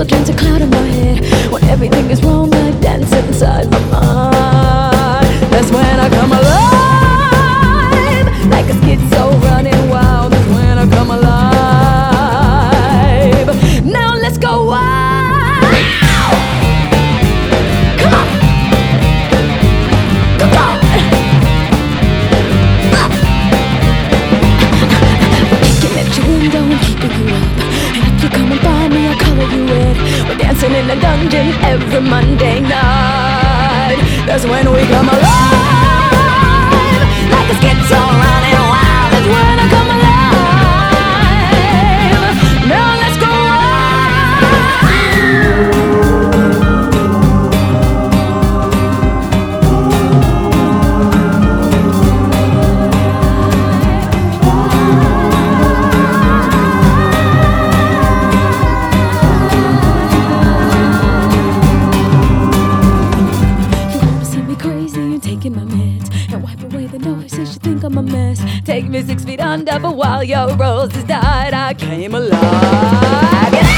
children's a cloud in my head. When everything is wrong, I dance inside my mind. That's when I come alive, like a schizo running wild. That's when I come alive. Now let's go wild. Come on, come on. We're kicking at your window and keeping you up. And if you're coming by me, I'll color you red. We're dancing in a dungeon every Monday night. That's when we come alive, like a schizo running wild. That's when I come alive. Now let's go my meds and wipe away the noise since you think I'm a mess. Take me 6 feet under, but while your roses died, I came alive.